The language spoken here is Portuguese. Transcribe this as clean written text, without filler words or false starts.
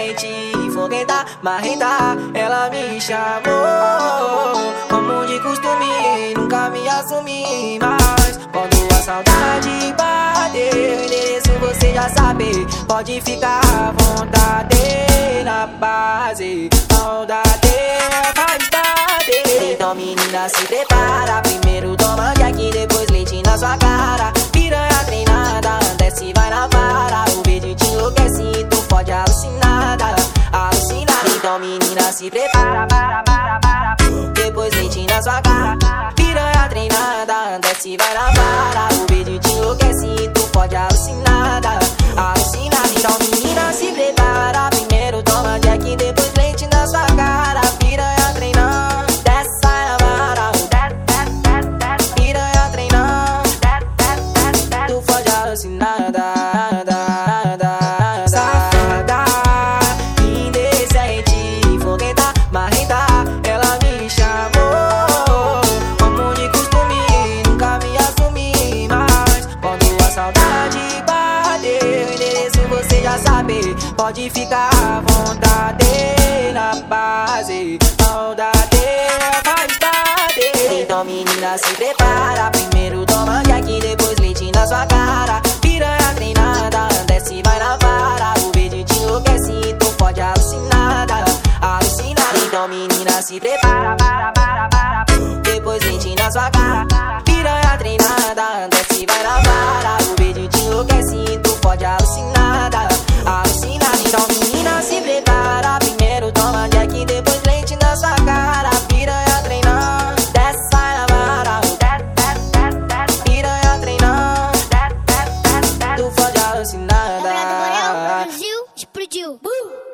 indecente, foguenta, marrenta, ela me chamou. Como de costume, nunca me assumi, mas quando a saudade bater, o endereço você já sabe. Pode ficar à vontade, na base, saudade faz tarde. Então menina se prepara, primeiro toma Jack, depois leite na sua cara. Piranha treinada, desce vai na vara, o vídeo te enlouquece, tu pode alucinada, alucinada. Então menina se prepara, para, depois leite na sua cara. Piranha treinada, desce vai na vara, o vídeo te enlouquece, tu pode alucinada, alucinada. Então menina se prepara, primeiro toma Jack, depois leite na sua cara. Piranha treinada, desce vai na vara, piranha treinada, tu pode alucinada. Safada, indecente, foguenta, marrenta, ela me chamou. Como de costume, nunca me assumi, mas quando a saudade bater, o endereço você já sabe. Pode ficar à vontade, na base, saudade faz tarde. Então menina se prepara, primeiro toma Jack, depois leite na sua cara. Piranha treinada, desce vai na vara, o vídeo te enlouquece, tu pode alucinada, alucinada. Então menina se prepara, para, depois leite na sua cara. Piranha treinada, desce vai na vara, o vídeo te enlouquece, tu pode alucinada, alucinada. Então menina se prepara, primeiro toma Jack, depois leite na sua cara. Piranha treinada, desce vai na vara, piranha treinada, tu pode alucinada. Brasil explodiu.